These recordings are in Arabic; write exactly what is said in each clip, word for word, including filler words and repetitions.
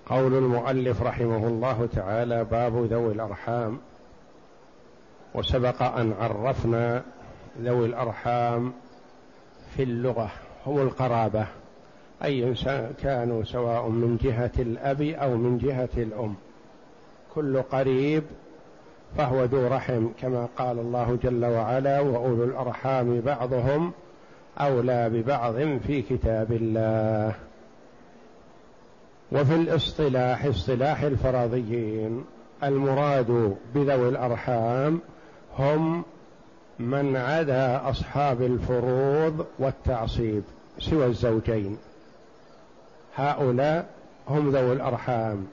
قول المؤلف رحمه الله تعالى: باب ذوي الأرحام. وسبق أن عرفنا ذوي الأرحام في اللغة هم القرابة، أي كانوا سواء من جهة الأب أو من جهة الأم، كل قريب فهو ذو رحم، كما قال الله جل وعلا: وأولو الأرحام بعضهم أولى ببعض في كتاب الله. وفي الاصطلاح اصطلاح الفرضيين المراد بذوي الأرحام هم من عدا أصحاب الفروض والتعصيب سوى الزوجين، هؤلاء هم ذوي الأرحام.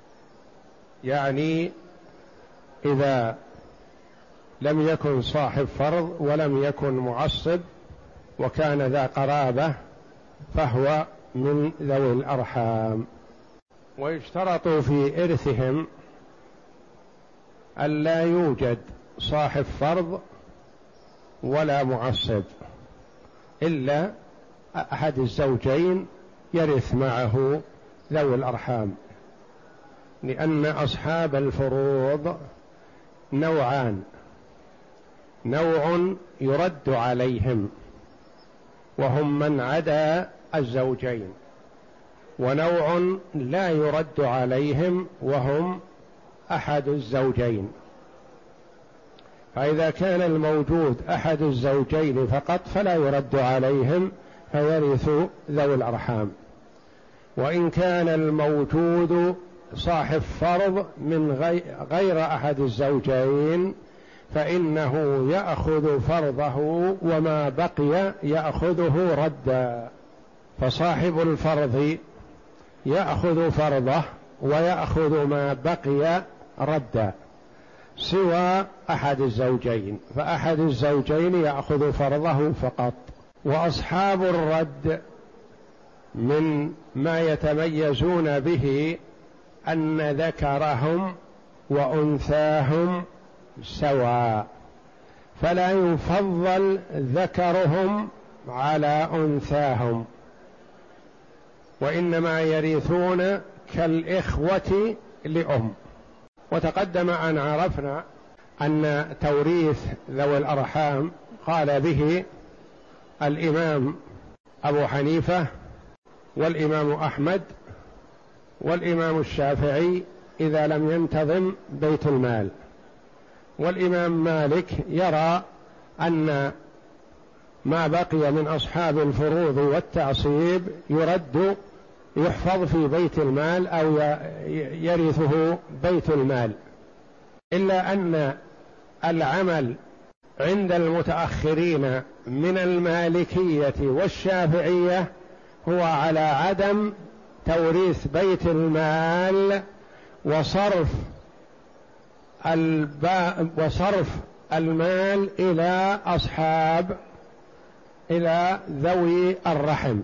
يعني إذا لم يكن صاحب فرض ولم يكن معصب وكان ذا قرابة فهو من ذوي الأرحام. ويشترط في إرثهم ألا يوجد صاحب فرض ولا معصب، إلا أحد الزوجين يرث معه ذوي الأرحام، لأن أصحاب الفروض نوعان: نوع يرد عليهم وهم من عدا الزوجين، ونوع لا يرد عليهم وهم أحد الزوجين. فإذا كان الموجود أحد الزوجين فقط فلا يرد عليهم فيرث ذوي الأرحام، وإن كان الموجود صاحب فرض من غير أحد الزوجين فإنه يأخذ فرضه وما بقي يأخذه ردا. فصاحب الفرض يأخذ فرضه ويأخذ ما بقي ردا، سوى أحد الزوجين، فأحد الزوجين يأخذ فرضه فقط. وأصحاب الرد من ما يتميزون به أن ذكرهم وأنثاهم سواء، فلا يفضل ذكرهم على أنثاهم، وإنما يرثون كالإخوة لأم. وتقدم أن عرفنا أن توريث ذوي الأرحام قال به الإمام أبو حنيفة والإمام أحمد والإمام الشافعي إذا لم ينتظم بيت المال، والإمام مالك يرى أن ما بقي من أصحاب الفروض والتعصيب يرد يحفظ في بيت المال أو يرثه بيت المال، إلا أن العمل عند المتأخرين من المالكية والشافعية هو على عدم توريث بيت المال وصرف الب... وصرف المال إلى أصحاب إلى ذوي الرحم،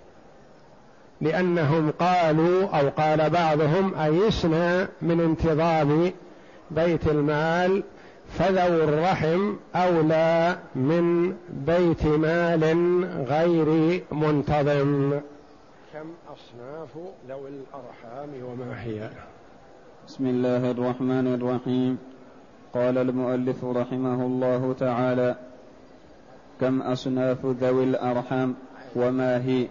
لأنهم قالوا أو قال بعضهم: أيسنا من انتظام بيت المال فذو الرحم أولى من بيت مال غير منتظم. كم أصناف ذوي الأرحام وما هي؟ بسم الله الرحمن الرحيم. قال المؤلف رحمه الله تعالى: كم أصناف ذوي الأرحام وما هي؟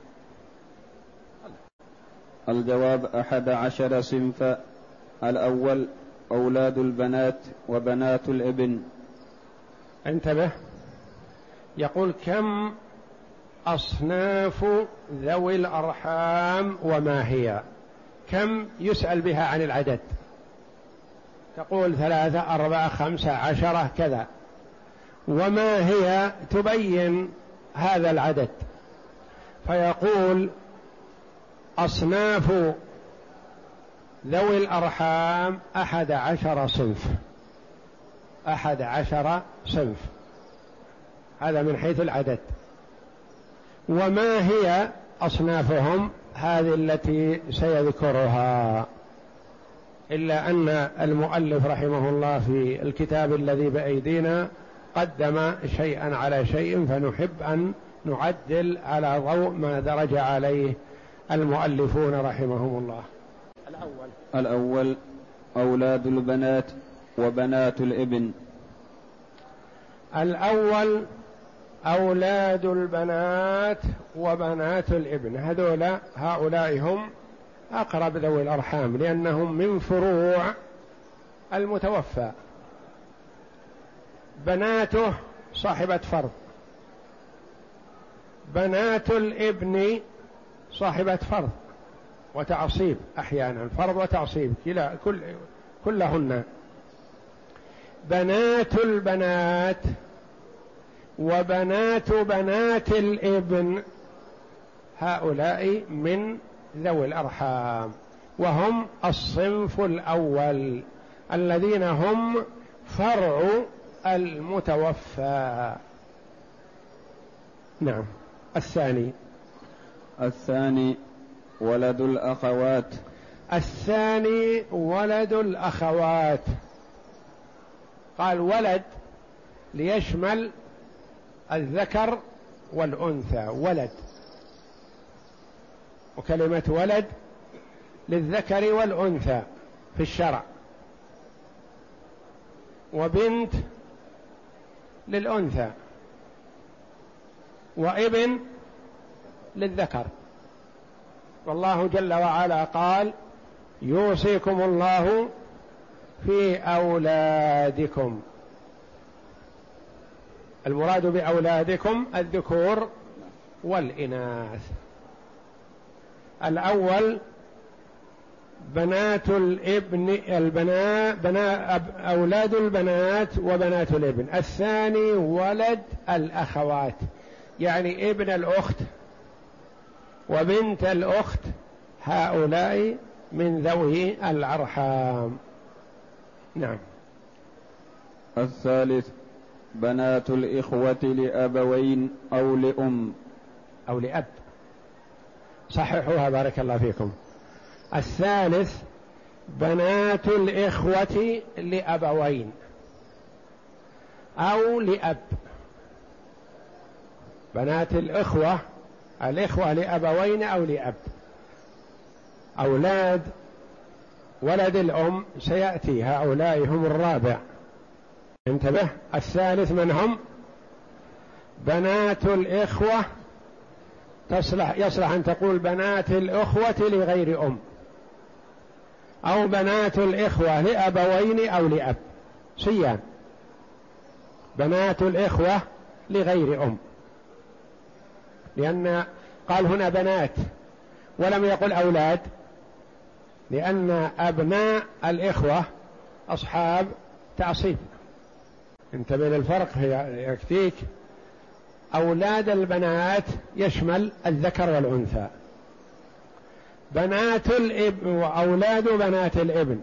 الجواب: أحد عشر صنفا. الأول أولاد البنات وبنات الابن. انتبه، يقول: كم أصناف ذوي الأرحام وما هي؟ كم يسأل بها عن العدد، تقول ثلاثة أربعة خمسة عشرة كذا، وما هي تبين هذا العدد، فيقول: أصناف ذوي الأرحام أحد عشر صنف، أحد عشر صنف، هذا من حيث العدد. وما هي أصنافهم؟ هذه التي سيذكرها، إلا أن المؤلف رحمه الله في الكتاب الذي بأيدينا قدم شيئا على شيء، فنحب أن نعدل على ضوء ما درج عليه المؤلفون رحمهم الله. الأول الأول أولاد البنات وبنات الابن. الأول أولاد البنات وبنات الابن، هذولا هؤلاء هم أقرب ذوي الأرحام لأنهم من فروع المتوفى. بناته صاحبة فرض، بنات الابن صاحبة فرض وتعصيب، أحيانا فرض وتعصيب كلا كل كلهن. بنات البنات وبنات بنات الابن هؤلاء من ذوي الأرحام، وهم الصنف الأول الذين هم فرع المتوفى. نعم. الثاني الثاني ولد الأخوات. الثاني ولد الأخوات. قال ولد ليشمل الذكر والأنثى، ولد، وكلمة ولد للذكر والأنثى في الشرع، وبنت للأنثى، وابن للذكر. والله جل وعلا قال يوصيكم الله في أولادكم. المراد بأولادكم الذكور والإناث. الأول بنات الابن، البناء بنا أولاد البنات وبنات الابن. الثاني ولد الأخوات، يعني ابن الأخت وبنت الأخت، هؤلاء من ذوي الأرحام. نعم. الثالث بنات الإخوة لأبوين أو لأم أو لأب، صححوها بارك الله فيكم. الثالث بنات الإخوة لأبوين أو لأب. بنات الإخوة، الإخوة لأبوين أو لأب. أولاد ولد الأم سيأتي، هؤلاء هم الرابع، انتبه. الثالث من هم؟ بنات الإخوة، تصلح يصلح أن تقول بنات الأخوة لغير أم، أو بنات الإخوة لأبوين أو لأب، سيان. بنات الإخوة لغير أم، لأن قال هنا بنات ولم يقل أولاد، لأن أبناء الإخوة أصحاب تعصيب. انتبه للفرق يكفيك. أولاد البنات يشمل الذكر والأنثى، بنات الابن وأولاد بنات الابن.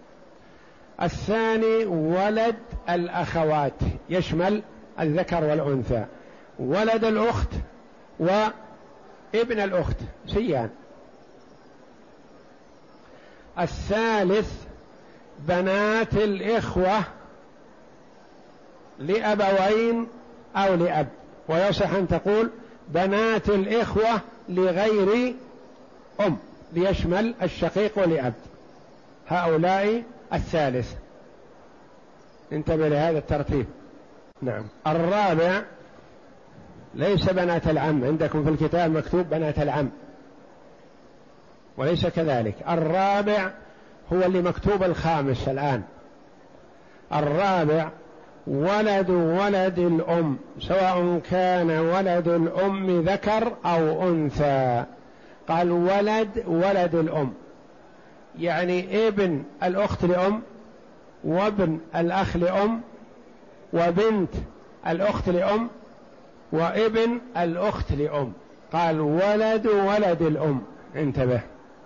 الثاني ولد الأخوات يشمل الذكر والأنثى، ولد الأخت وابن الأخت سيان. الثالث بنات الإخوة لأبوين أو لأب، ويصح أن تقول بنات الإخوة لغير أم ليشمل الشقيق والأب، هؤلاء الثالث. انتبه لهذا الترتيب. نعم. الرابع ليس بنات العم، عندكم في الكتاب مكتوب بنات العم وليس كذلك. الرابع هو اللي مكتوب الخامس الآن. الرابع ولد ولد الأم، سواء كان ولد الأم ذكر أو أنثى. قال ولد ولد الأم، يعني ابن الأخت لأم وابن الأخ لأم وبنت الأخت لأم وابن الأخت لأم. قال ولد ولد الأم، انتبه،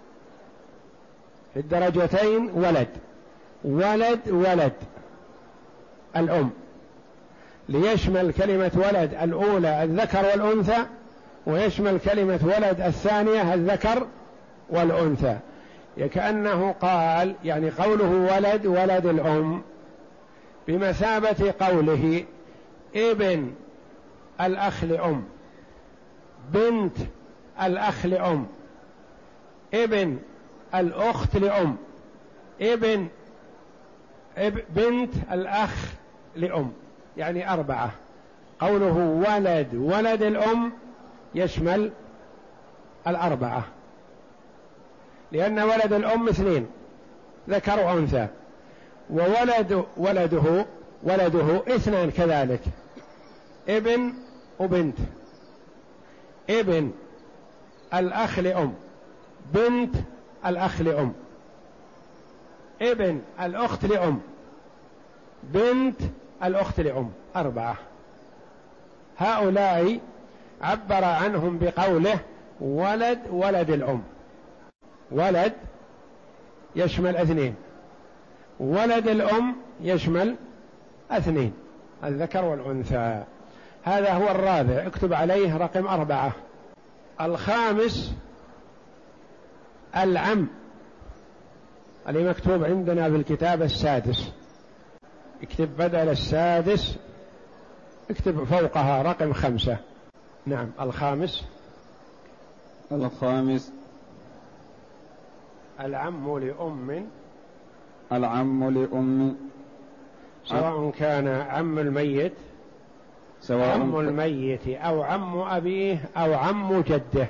في الدرجتين ولد ولد ولد الأم، ليشمل كلمة ولد الأولى الذكر والأنثى، ويشمل كلمة ولد الثانية الذكر والأنثى. كأنه قال يعني قوله ولد ولد الأم بمثابة قوله ابن الأخ لأم، بنت الأخ لأم، ابن الأخت لأم، ابن بنت الأخ لأم، يعني أربعة. قوله ولد ولد الأم يشمل الأربعة، لأن ولد الأم اثنين ذكر وأنثى، وولد ولده ولده اثنان كذلك، ابن وبنت، ابن الأخ لأم، بنت الأخ لأم، ابن الأخت لأم، بنت الأخت لأم، أربعة. هؤلاء عبر عنهم بقوله ولد ولد الأم. ولد يشمل اثنين، ولد الأم يشمل اثنين، الذكر والأنثى. هذا هو الرابع، اكتب عليه رقم أربعة. الخامس العم، اللي مكتوب عندنا في الكتاب السادس، اكتب بدل السادس اكتب فوقها رقم خمسة. نعم. الخامس الخامس العم لأم، العم لأم، سواء كان عم الميت سواء عم الميت أو عم أبيه أو عم جده.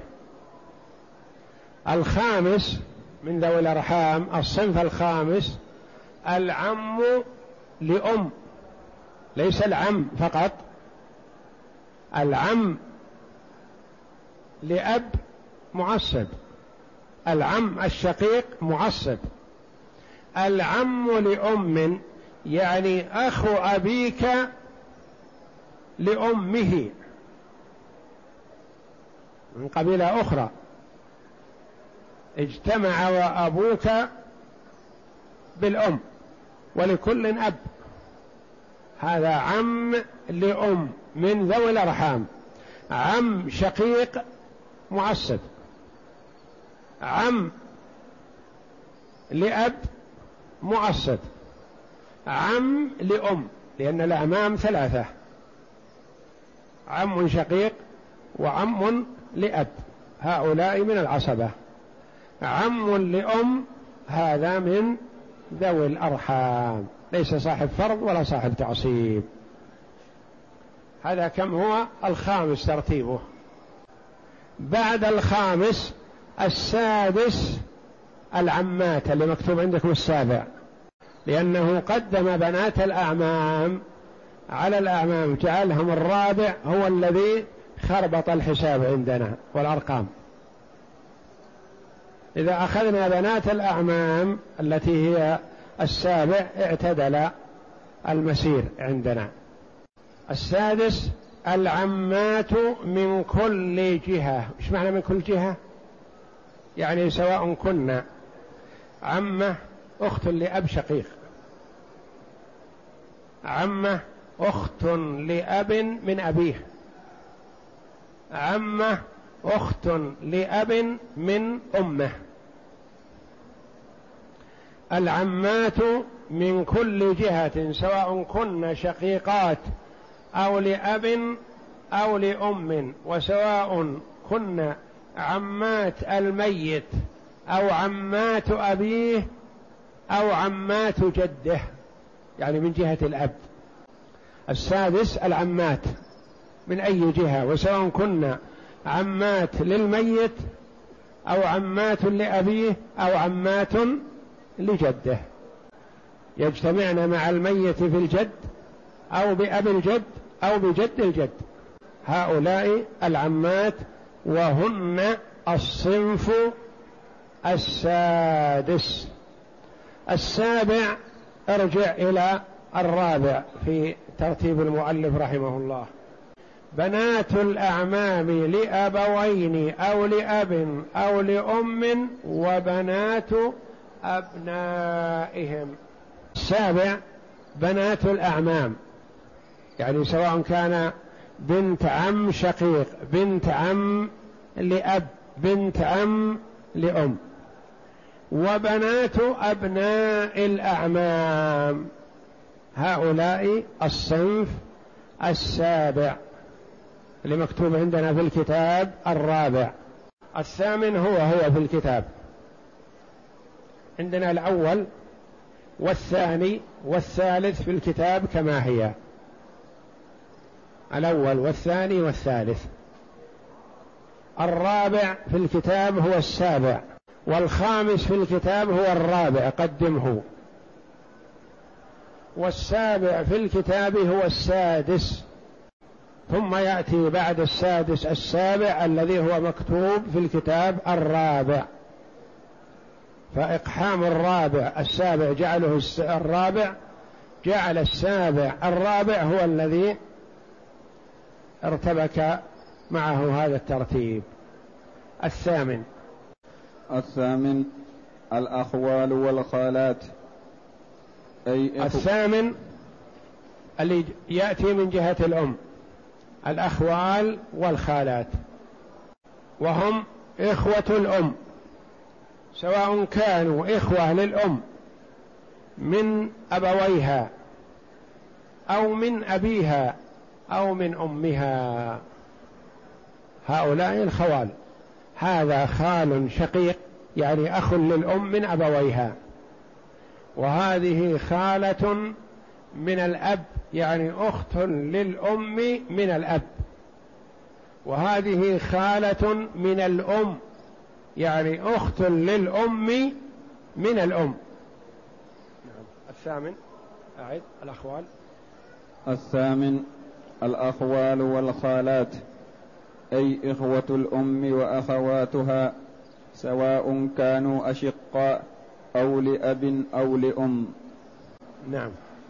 الخامس من ذوي الأرحام، الصنف الخامس العم لأم، ليس العم فقط، العم لأب معصب، العم الشقيق معصب، العم لأم يعني أخو أبيك لأمه من قبيلة أخرى، اجتمع وأبوك بالأم ولكل أب، هذا عم لأم من ذوي الأرحام. عم شقيق معصب، عم لأب معصب، عم لأم، لأن الأعمام ثلاثة، عم شقيق وعم لأب، هؤلاء من العصبة. عم لأم هذا من ذوي الأرحام، ليس صاحب فرض ولا صاحب تعصيب. هذا كم هو؟ الخامس ترتيبه. بعد الخامس السادس العمات، اللي مكتوب عندكم السابع، لأنه قدم بنات الأعمام على الأعمام، جعلهم الرابع هو الذي خربط الحساب عندنا والأرقام. إذا أخذنا بنات الأعمام التي هي السابع اعتدل المسير عندنا. السادس العمات من كل جهة. ايش معنى من كل جهة؟ يعني سواء كنا عمة أخت لأب شقيق، عمة أخت لأب من أبيه، عمة أخت لأب من أمه. العمات من كل جهة سواء كن شقيقات أو لأب أو لأم، وسواء كن عمات الميت أو عمات أبيه أو عمات جده، يعني من جهة الأب. السادس العمات من أي جهة، وسواء كنا عمات للميت أو عمات لأبيه أو عمات لجده، يجتمعن مع الميت في الجد أو بأب الجد أو بجد الجد. هؤلاء العمات، وهن الصنف السادس. السابع ارجع إلى الرابع في ترتيب المؤلف رحمه الله. بنات الأعمام لأبوين أو لأب أو لأم وبنات أبنائهم. السابع بنات الأعمام، يعني سواء كان بنت عم شقيق، بنت عم لأب، بنت عم لأم، وبنات أبناء الأعمام. هؤلاء الصنف السابع اللي مكتوب عندنا في الكتاب الرابع. الثامن هو هو في الكتاب عندنا الأول والثاني والثالث في الكتاب كما هي، الأول والثاني والثالث. الرابع في الكتاب هو السابع، والخامس في الكتاب هو الرابع قدمه، والسابع في الكتاب هو السادس، ثم يأتي بعد السادس السابع الذي هو مكتوب في الكتاب الرابع. فإقحام الرابع السابع جعله الرابع، جعل السابع الرابع هو الذي ارتبك معه هذا الترتيب. الثامن الثامن الأخوال والخالات، أي الثامن اللي يأتي من جهة الأم، الأخوال والخالات، وهم إخوة الأم، سواء كانوا إخوة للأم من أبويها أو من أبيها أو من أمها، هؤلاء الخوال. هذا خال شقيق يعني أخ للأم من أبويها، وهذه خالة من الأب يعني أخت للأم من الأب، وهذه خالة من الأم يعني أخت للأم من الأم. الثامن أعد الأخوال. الثامن الأخوال والخالات، أي إخوة الأم وأخواتها، سواء كانوا أشقاء أو لأب أو لأم. نعم.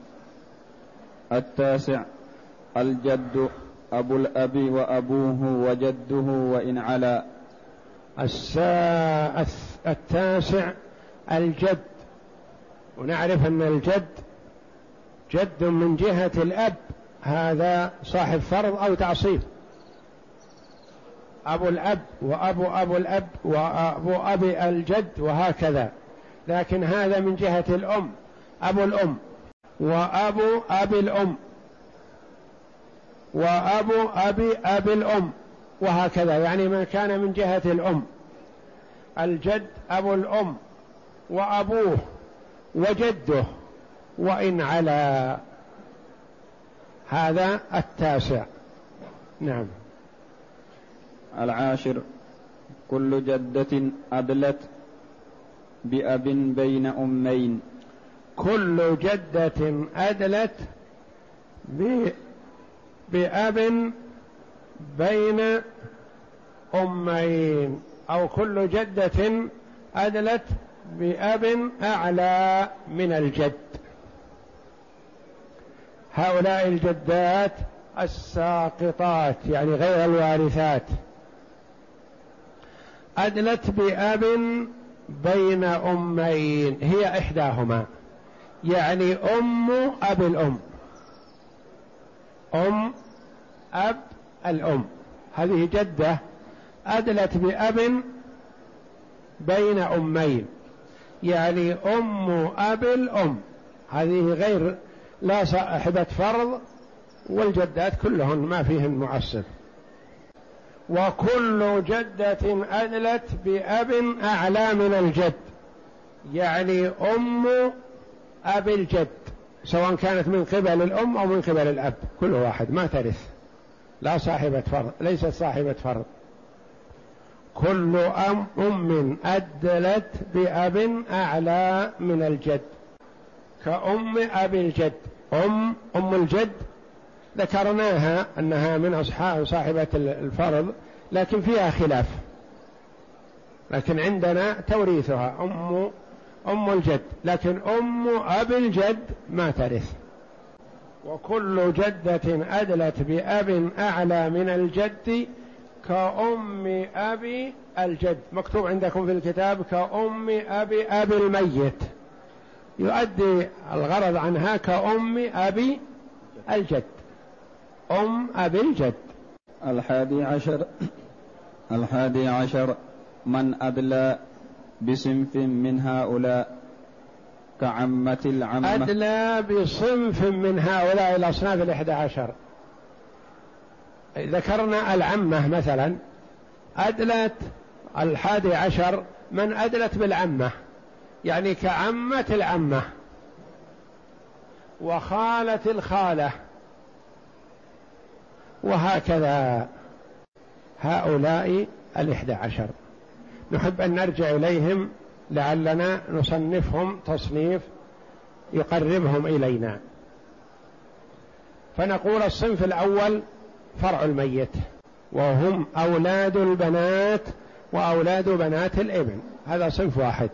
التاسع الجد، أبو الأب وأبوه وجده وإن علا. السا... التاسع الجد، ونعرف أن الجد جد من جهة الأب، هذا صاحب فرض أو تعصيب، أبو الأب وأبو أبو الأب وأبو أبي الجد وهكذا. لكن هذا من جهة الأم، أبو الأم وأبو أبي الأم وأبو أبي أبي الأم وهكذا، يعني من كان من جهة الأم. الجد أبو الأم وأبوه وجده وإن علا، هذا التاسع. نعم. العاشر كل جدة أدلت بأب بين أمين، كل جدة أدلت بأب بين أمين، أو كل جدة أدلت بأب أعلى من الجد. هؤلاء الجدات الساقطات يعني غير الوارثات، أدلت بأب بين أمين، هي إحداهما، يعني أم أب الأم، أم أب الأم، هذه جدة أدلت بأب بين أمين، يعني أم أب الأم، هذه غير لا صاحبة فرض، والجدات كلهن ما فيهن معصب. وكل جدة أدلت بأب أعلى من الجد، يعني أم أب الجد، سواء كانت من قبل الأم أو من قبل الأب، كل واحد ما ترث، لا صاحبة فرض، ليست صاحبة فرض. كل أم أم أدلت بأب أعلى من الجد، كأم أب الجد. أم أم الجد ذكرناها أنها من أصحاب صاحبة الفرض، لكن فيها خلاف، لكن عندنا توريثها أم أم الجد، لكن أم أب الجد ما ترث. وكل جدة أدلت بأب أعلى من الجد كأم أبي الجد، مكتوب عندكم في الكتاب كأم أبي أبي الميت، يؤدي الغرض عنها كأم أبي الجد، أم أبي الجد. الحادي عشر الحادي عشر من أدلى بصنف من هؤلاء كعمة العمة، أدلى بصنف من هؤلاء الأصناف الإحدى عشر. ذكرنا العمة مثلا، أدلت الحادي عشر من أدلت بالعمة، يعني كعمة العمة وخالة الخالة وهكذا. هؤلاء الإحدى عشر نحب أن نرجع إليهم لعلنا نصنفهم تصنيف يقربهم إلينا. فنقول الصنف الأول فرع الميت، وهم أولاد البنات وأولاد بنات الابن، هذا صنف واحد.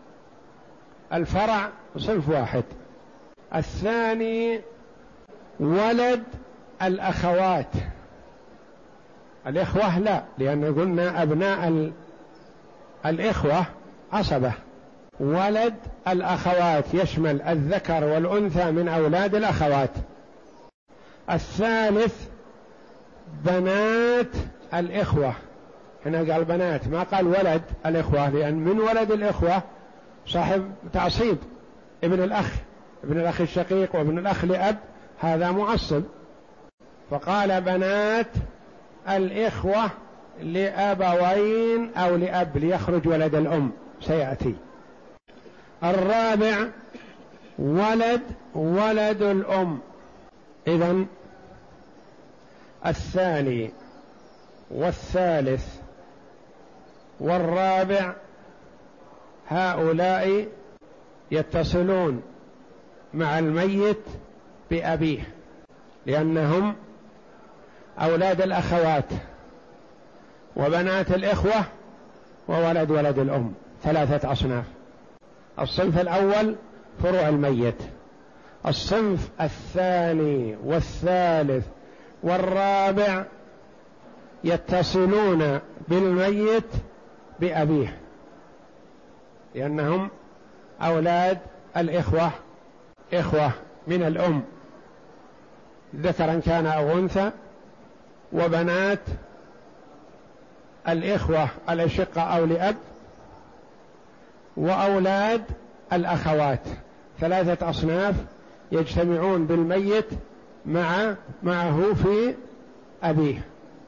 الفرع صنف واحد. الثاني ولد الأخوات، الإخوة لا، لأن قلنا أبناء الإخوة عصبة. ولد الأخوات يشمل الذكر والأنثى من أولاد الأخوات. الثالث بنات الإخوة، هنا قال بنات ما قال ولد الإخوة، لأن من ولد الإخوة صاحب تعصيب، ابن الأخ، ابن الأخ الشقيق وابن الأخ لأب، هذا معصب، فقال بنات الإخوة لأبوين أو لأب ليخرج ولد الأم سيأتي. الرابع ولد ولد الأم. إذن الثاني والثالث والرابع هؤلاء يتصلون مع الميت بأبيه، لأنهم أولاد الأخوات وبنات الإخوة وولد ولد الأم، ثلاثة أصناف. الصنف الأول فروع الميت، الصنف الثاني والثالث والرابع يتصلون بالميت بأبيه، لأنهم أولاد الإخوة، إخوة من الأم ذكرا كان أو أنثى، وبنات الإخوة الأشقة أو لأب، وأولاد الأخوات، ثلاثة أصناف يجتمعون بالميت مع معه في أبيه،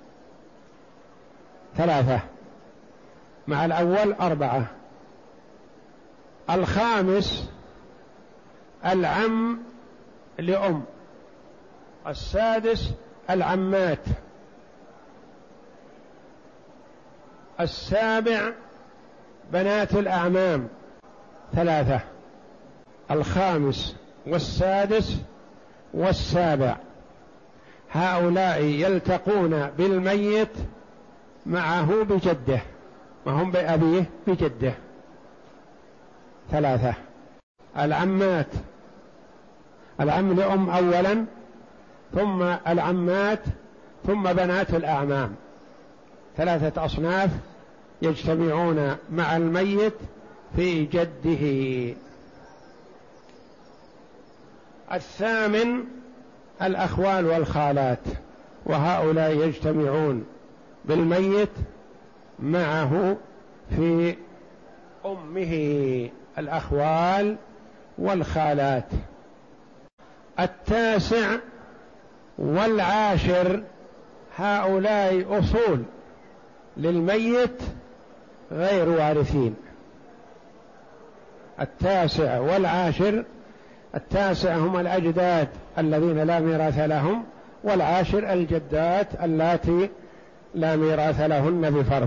ثلاثة مع الأول أربعة. الخامس العم لأم، السادس العمات، السابع بنات الأعمام، ثلاثة، الخامس والسادس والسابع، هؤلاء يلتقون بالميت معه بجده، ما هم بأبيه، بجده، ثلاثة. العمات، العم لأم أولا، ثم العمات، ثم بنات الأعمام، ثلاثة أصناف يجتمعون مع الميت في جده. الثامن الأخوال والخالات، وهؤلاء يجتمعون بالميت معه في أمه، الأخوال والخالات. التاسع والعاشر هؤلاء أصول للميت غير وارثين. التاسع والعاشر، التاسع هم الأجداد الذين لا ميراث لهم، والعاشر الجدات اللاتي لا ميراث لهن بفرض،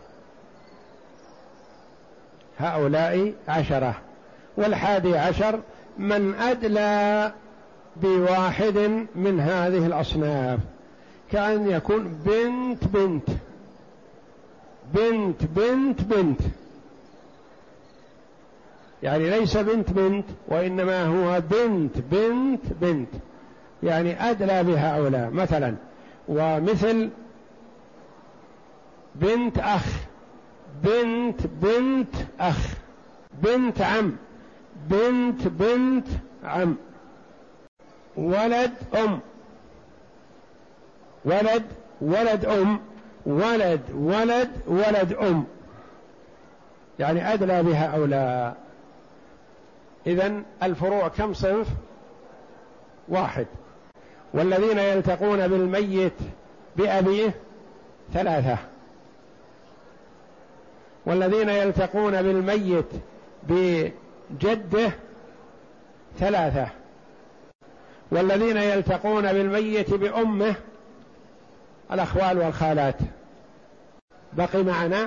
هؤلاء عشرة. والحادي عشر من أدلى بواحد من هذه الأصناف، كأن يكون بنت بنت بنت بنت بنت، يعني ليس بنت بنت وإنما هو بنت بنت بنت، يعني أدلى بهؤلاء. مثلا ومثل بنت أخ، بنت بنت أخ، بنت عم، بنت بنت عم، ولد أم، ولد ولد أم، ولد ولد ولد أم، يعني أدلى بهؤلاء. إذن الفروع كم صنف؟ واحد. والذين يلتقون بالميت بأبيه ثلاثة، والذين يلتقون بالميت بجده ثلاثة، والذين يلتقون بالميت بأمه الأخوال والخالات. بقي معنا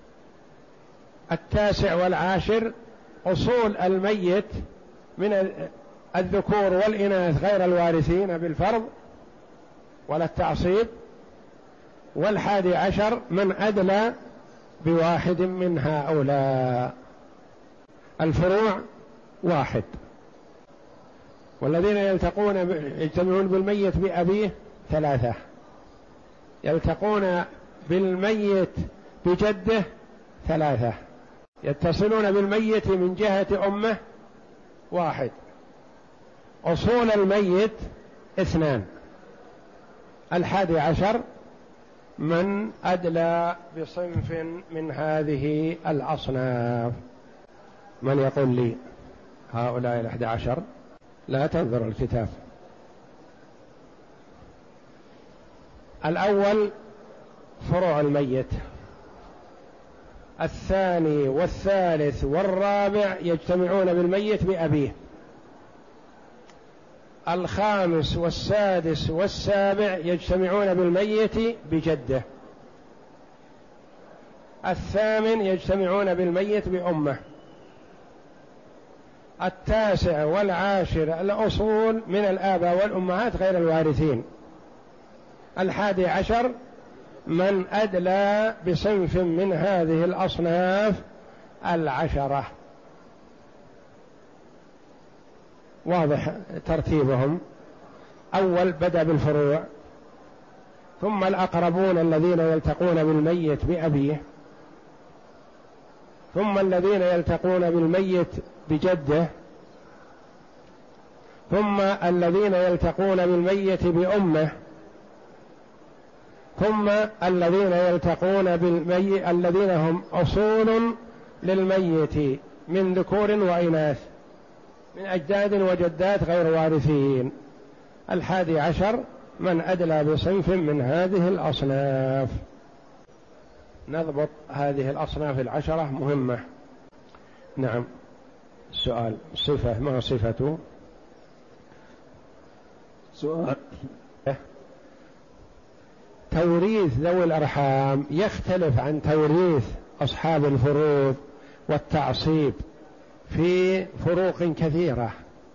التاسع والعاشر أصول الميت من الذكور والإناث غير الوارثين بالفرض ولا التعصيب، والحادي عشر من أدلى بواحد من هؤلاء. الفروع واحد، والذين يلتقون يجتمعون بالميت بأبيه ثلاثة، يلتقون بالميت بجده ثلاثة، يتصلون بالميت من جهة أمه واحد. أصول الميت اثنان. الحادي عشر من أدلى بصنف من هذه الأصناف. من يقول لي هؤلاء الأحد عشر؟ لا تنظر الكتاب. الأول فروع الميت، الثاني والثالث والرابع يجتمعون بالميت بأبيه، الخامس والسادس والسابع يجتمعون بالميت بجده، الثامن يجتمعون بالميت بأمه، التاسع والعاشر الأصول من الآباء والأمهات غير الوارثين، الحادي عشر من أدلى بصنف من هذه الأصناف العشرة. واضح ترتيبهم؟ أول بدأ بالفروع، ثم الأقربون الذين يلتقون بالميت بأبيه، ثم الذين يلتقون بالميت بجده، ثم الذين يلتقون بالميت بأمه، ثم الذين يلتقون بالميت الذين هم أصول للميت من ذكور وإناث من أجداد وجدات غير وارثين. الحادي عشر من أدلى بصنف من هذه الأصناف. نضبط هذه الأصناف العشرة مهمة. نعم. السؤال صفة، ما صفته؟ سؤال. توريث ذوي الأرحام يختلف عن توريث أصحاب الفروض والتعصيب في فروق كثيرة،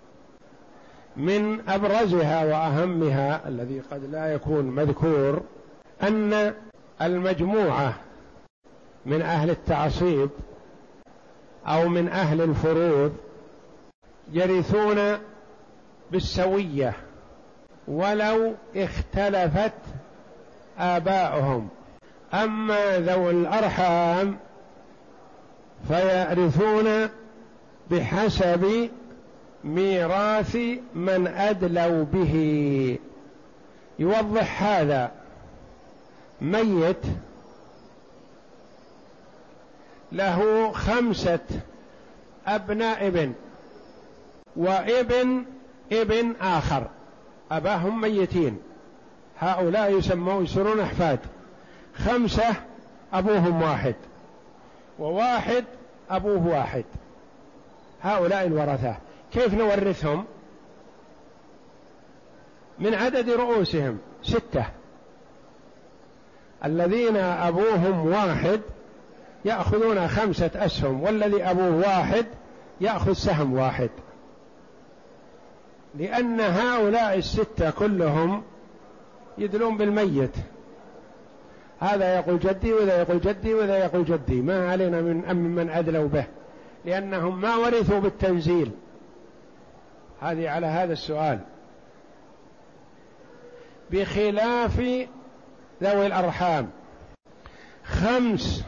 من أبرزها وأهمها الذي قد لا يكون مذكور أن المجموعة من أهل التعصيب أو من أهل الفروض يرثون بالسوية ولو اختلفت آباؤهم، أما ذوي الأرحام فيرثون بحسب ميراث من أدلوا به. يوضح هذا: ميت له خمسة أبناء ابن وابن ابن آخر، أباهم ميتين، هؤلاء يسمون يصيرون أحفاد. خمسة أبوهم واحد وواحد أبوه واحد، هؤلاء الورثة. كيف نورثهم؟ من عدد رؤوسهم ستة، الذين أبوهم واحد يأخذون خمسة أسهم، والذي أبوه واحد يأخذ سهم واحد، لأن هؤلاء الستة كلهم يدلون بالميت، هذا يقول جدي وذا يقول جدي وذا يقول جدي، ما علينا من أم من أدلوا به، لأنهم ما ورثوا بالتنزيل. هذه على هذا السؤال. بخلاف ذوي الأرحام، خمس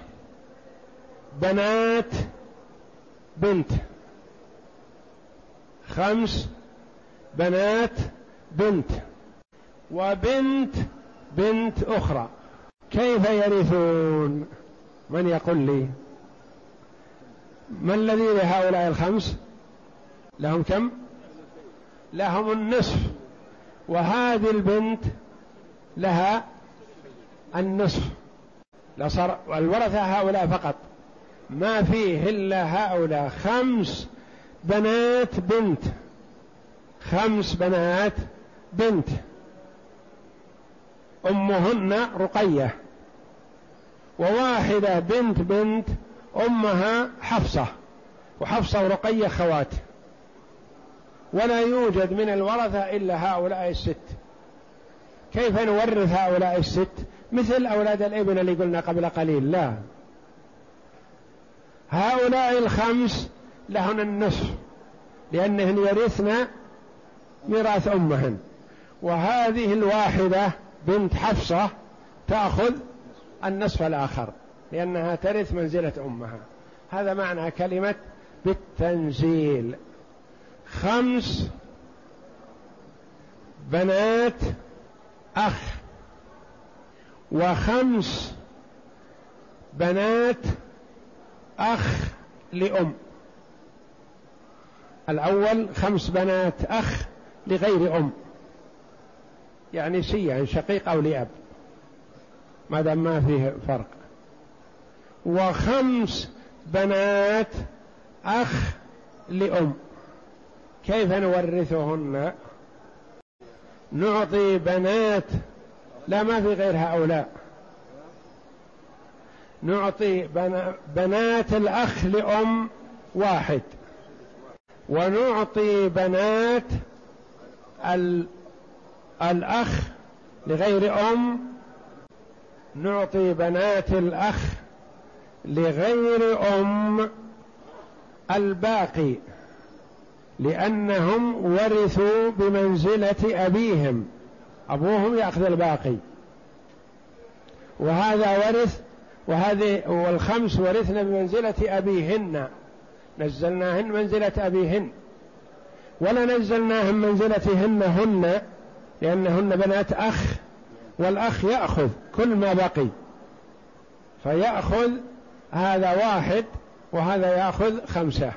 بنات بنت، خمس بنات بنت وبنت بنت أخرى، كيف يرثون؟ من يقول لي؟ ما الذي لهؤلاء الخمس؟ لهم كم؟ لهم النصف، وهذه البنت لها النصف، لصار الورثة هؤلاء فقط، ما فيه إلا هؤلاء خمس بنات بنت، خمس بنات بنت أمهن رقية، وواحدة بنت بنت أمها حفصة، وحفصة ورقية خوات، ولا يوجد من الورثة إلا هؤلاء الست. كيف نورث هؤلاء الست؟ مثل أولاد الابن اللي قلنا قبل قليل، لا، هؤلاء الخمس لهن النصف لأنهن يرثن ميراث أمهن، وهذه الواحدة بنت حفصة تأخذ النصف الآخر لأنها ترث منزلة أمها. هذا معنى كلمة بالتنزيل. خمس بنات أخ وخمس بنات أخ لأم. الأول خمس بنات أخ لغير أم، يعني سي، يعني شقيق أو لأب ما دام ما فيه فرق، وخمس بنات أخ لأم. كيف نورثهن؟ نعطي بنات، لا ما في غير هؤلاء، نعطي بنات الأخ لأم واحد، ونعطي بنات الأخ لغير أم، نعطي بنات الأخ لغير أم الباقي، لأنهم ورثوا بمنزلة أبيهم، أبوهم يأخذ الباقي، وهذا ورث، وهذه والخمس ورثنا بمنزلة أبيهن، نزلناهن منزلة أبيهن، ولا نزلناهن منزلتهن هن، لأنهن بنات أخ، والأخ يأخذ كل ما بقي، فيأخذ هذا واحد وهذا يأخذ خمسة،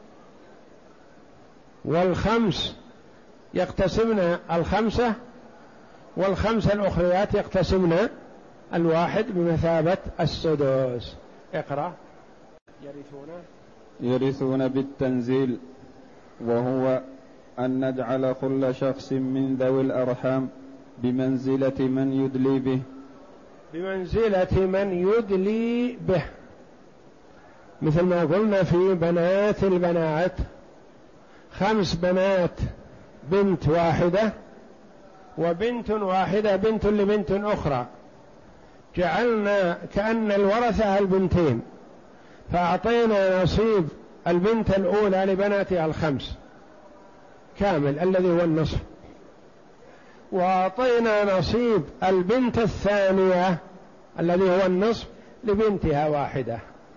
والخمس يقتسمن الخمسة، والخمسة الأخريات يقتسمن الواحد بمثابة السدس. اقرأ. يرثون يرثون بالتنزيل، وهو أن نجعل كل شخص من ذوي الأرحام بمنزلة من يدلي به، بمنزلة من يدلي به، مثل ما قلنا في بنات البنات، خمس بنات بنت واحدة وبنت واحدة بنت لبنت أخرى، جعلنا كأن الورثة البنتين، فأعطينا نصيب البنت الأولى لبناتها الخمس كامل الذي هو النصف، وأعطينا نصيب البنت الثانية الذي هو النصف لبنتها واحدة،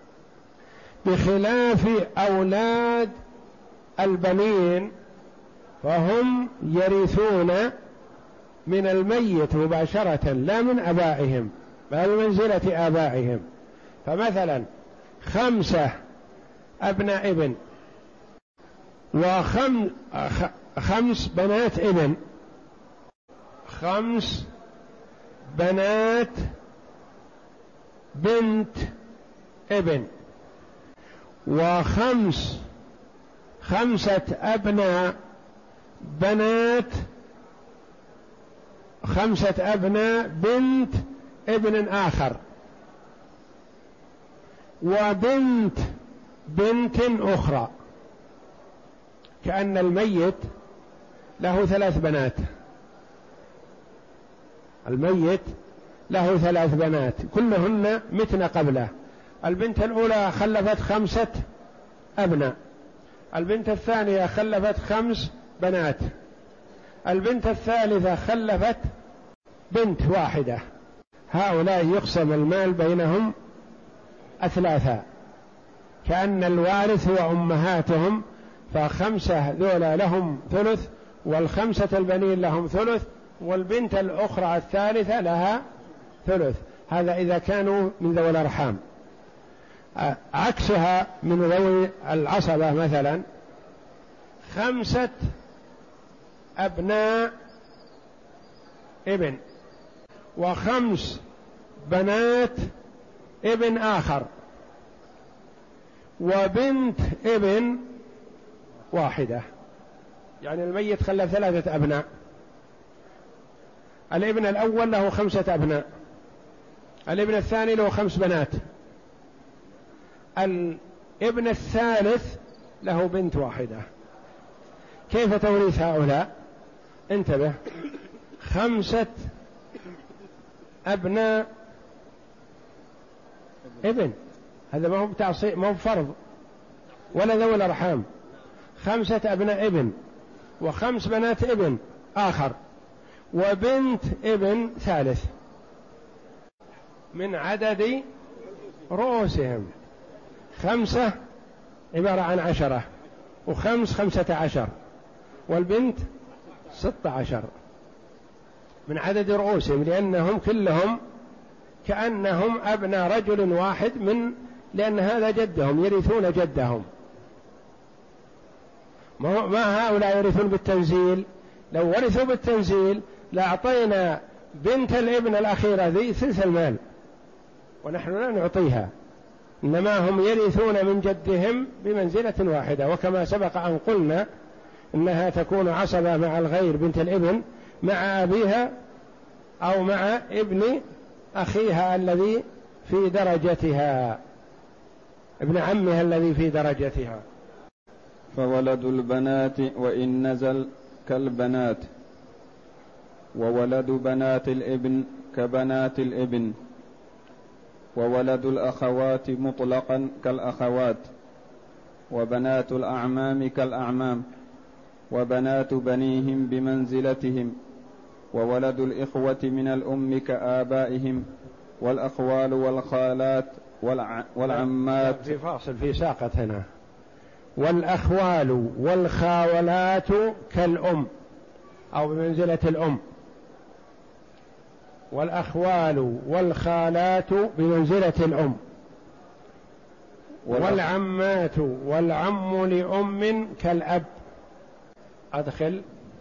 بخلاف أولاد البنين فهم يرثون من الميت مباشرة لا من أبائهم، بل منزلة آبائهم. فمثلا خمسة أبناء ابن وخمس بنات ابن، خمس بنات بنت ابن، وخمس خمسة أبناء بنات، خمسة أبناء بنت ابن آخر، وبنت بنت أخرى، كأن الميت له ثلاث بنات، الميت له ثلاث بنات كلهن متن قبله، البنت الأولى خلفت خمسة أبناء، البنت الثانية خلفت خمس بنات، البنت الثالثة خلفت بنت واحدة، هؤلاء يقسم المال بينهم أثلاثا، كأن الوارث هو أمهاتهم، فخمسة ذولا لهم ثلث، والخمسة البنين لهم ثلث، والبنت الأخرى الثالثة لها ثلث. هذا إذا كانوا من ذوي الأرحام. عكسها من ذوي العصبة، مثلا خمسة أبناء ابن وخمس بنات ابن آخر، وبنت ابن واحدة، يعني الميت خلف ثلاثة أبناء، الابن الأول له خمسة أبناء، الابن الثاني له خمس بنات، الابن الثالث له بنت واحدة. كيف توريث هؤلاء؟ انتبه، خمسة أبناء ابن، هذا ما هو بتعصيب، ما هو فرض ولا ذوي الأرحام، خمسة أبناء ابن وخمس بنات ابن آخر وبنت ابن ثالث من عدد رؤوسهم، خمسة عبارة عن عشرة، وخمس خمسة عشر، والبنت ستة عشر من عدد رؤوسهم، لأنهم كلهم كأنهم أبناء رجل واحد، من لأن هذا جدهم يرثون جدهم. ما هؤلاء يرثون بالتنزيل، لو ورثوا بالتنزيل لأعطينا بنت الابن الأخيرة ذي ثلث المال، ونحن لا نعطيها، إنما هم يرثون من جدهم بمنزلة واحدة. وكما سبق أن قلنا إنها تكون عصبة مع الغير بنت الابن مع أبيها أو مع ابن أخيها الذي في درجتها، ابن عمها الذي في درجتها. فولد البنات وإن نزل كالبنات، وولد بنات الابن كبنات الابن، وولد الأخوات مطلقا كالأخوات، وبنات الأعمام كالأعمام، وبنات بنيهم بمنزلتهم، وولد الإخوة من الأم كآبائهم، والأخوال والخالات والعمات. في فاصل في ساقة هنا، والأخوال والخاولات كالأم أو بمنزلة الأم، والأخوال والخالات بمنزلة الأم، والعمات والعم لأم كالأب، أدخل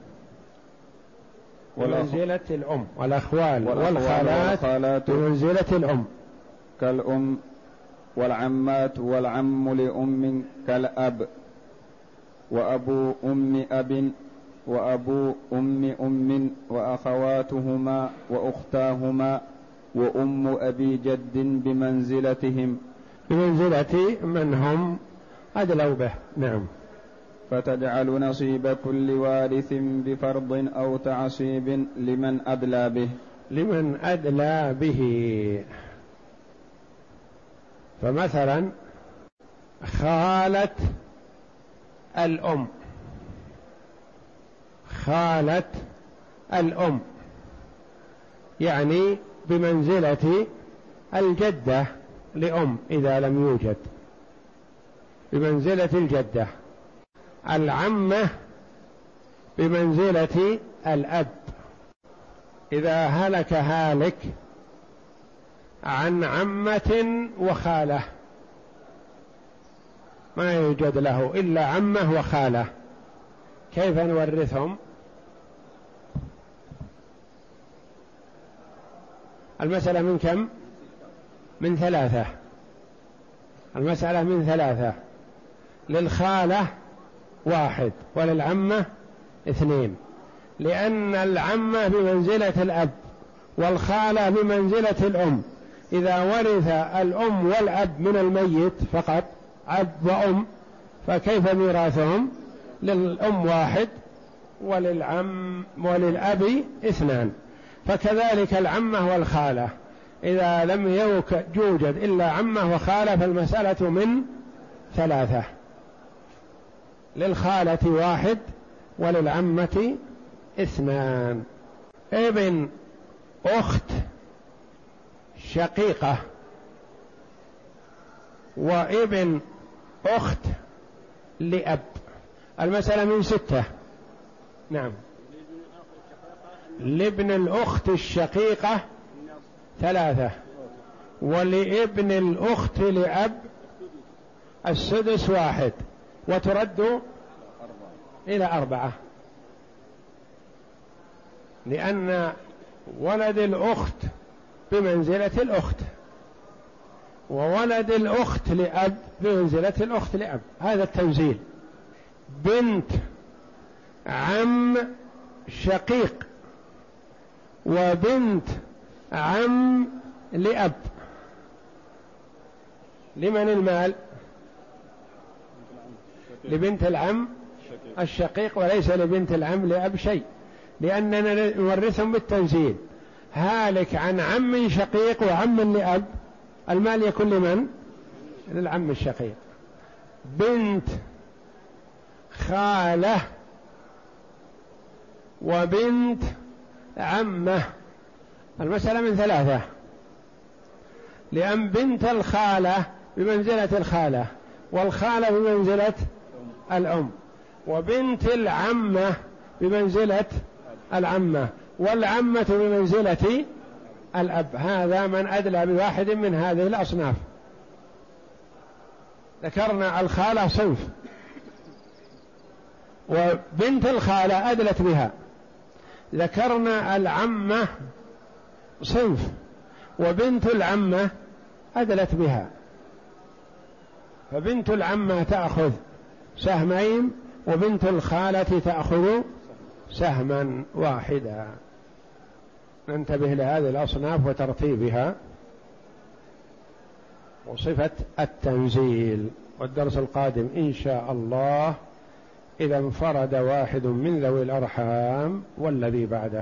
بمنزلة الأم، والأخوال والخالات بمنزلة الأم كالأم، والعمات والعم لأم كالأب، وأبو أم أب وأبو أم أم، وأخواتهما وأختاهما، وأم أبي جد بمنزلتهم، بمنزلة من هم أدلوا به. نعم. فتجعل نصيب كل وارث بفرض أو تعصيب لمن أدلى به، لمن أدلى به. فمثلا خالة الأم، خالة الأم يعني بمنزلة الجدة لأم إذا لم يوجد، بمنزلة الجدة. العمة بمنزلة الأب إذا هلك هالك عن عمة وخالة، ما يوجد له إلا عمة وخالة، كيف نورثهم؟ المسألة من كم؟ من ثلاثة. المسألة من ثلاثة، للخالة واحد وللعمة اثنين، لأن العمة بمنزلة الأب والخالة بمنزلة الأم. إذا ورث الأم والأب من الميت فقط، أب وأم، فكيف ميراثهم؟ للأم واحد وللعم وللأب اثنان. فكذلك العمة والخالة إذا لم يوجد إلا عمة وخالة فالمسألة من ثلاثة، للخالة واحد وللعمة اثنان. ابن أخت شقيقة وابن أخت لأب، المسألة من ستة. نعم. لابن الأخت الشقيقة ثلاثة، ولابن الأخت لأب السدس واحد، وترد إلى أربعة، لأن ولد الأخت بمنزلة الأخت، وولد الأخت لأب بمنزلة الأخت لأب، هذا التنزيل. بنت عم شقيق وبنت عم لأب، لمن المال؟ لبنت العم الشقيق، وليس لبنت العم لأب شيء، لأننا نورثهم بالتنزيل. هالك عن عم شقيق وعم لأب، المال يكون لمن؟ للعم الشقيق. بنت خالة وبنت عمة، المسألة من ثلاثة، لأن بنت الخالة بمنزلة الخالة، والخالة بمنزلة الأم، وبنت العمة بمنزلة العمة، والعمة بمنزلة الأب. هذا من أدلى بواحد من هذه الأصناف. ذكرنا الخالة صنف، وبنت الخالة أدلت بها. ذكرنا العمة صنف، وبنت العمة أدلت بها. فبنت العمة تأخذ سهمين، وبنت الخالة تأخذ سهما واحدا. ننتبه لهذه الأصناف وترتيبها وصفة التنزيل. والدرس القادم إن شاء الله إذا انفرد واحد من ذوي الأرحام والذي بعده.